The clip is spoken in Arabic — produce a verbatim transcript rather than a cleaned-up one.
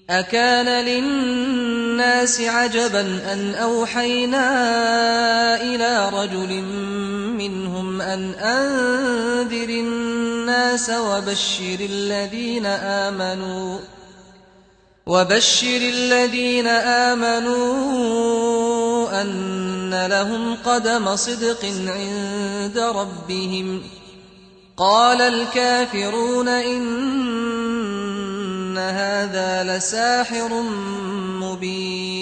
أكان للناس عجبا أن أوحينا إلى رجل منهم أن أنذر الناس وبشر الذين آمنوا وبشر الذين آمنوا أن لهم قدم صدق عند ربهم. قال الكافرون إن هذا لساحر مبين.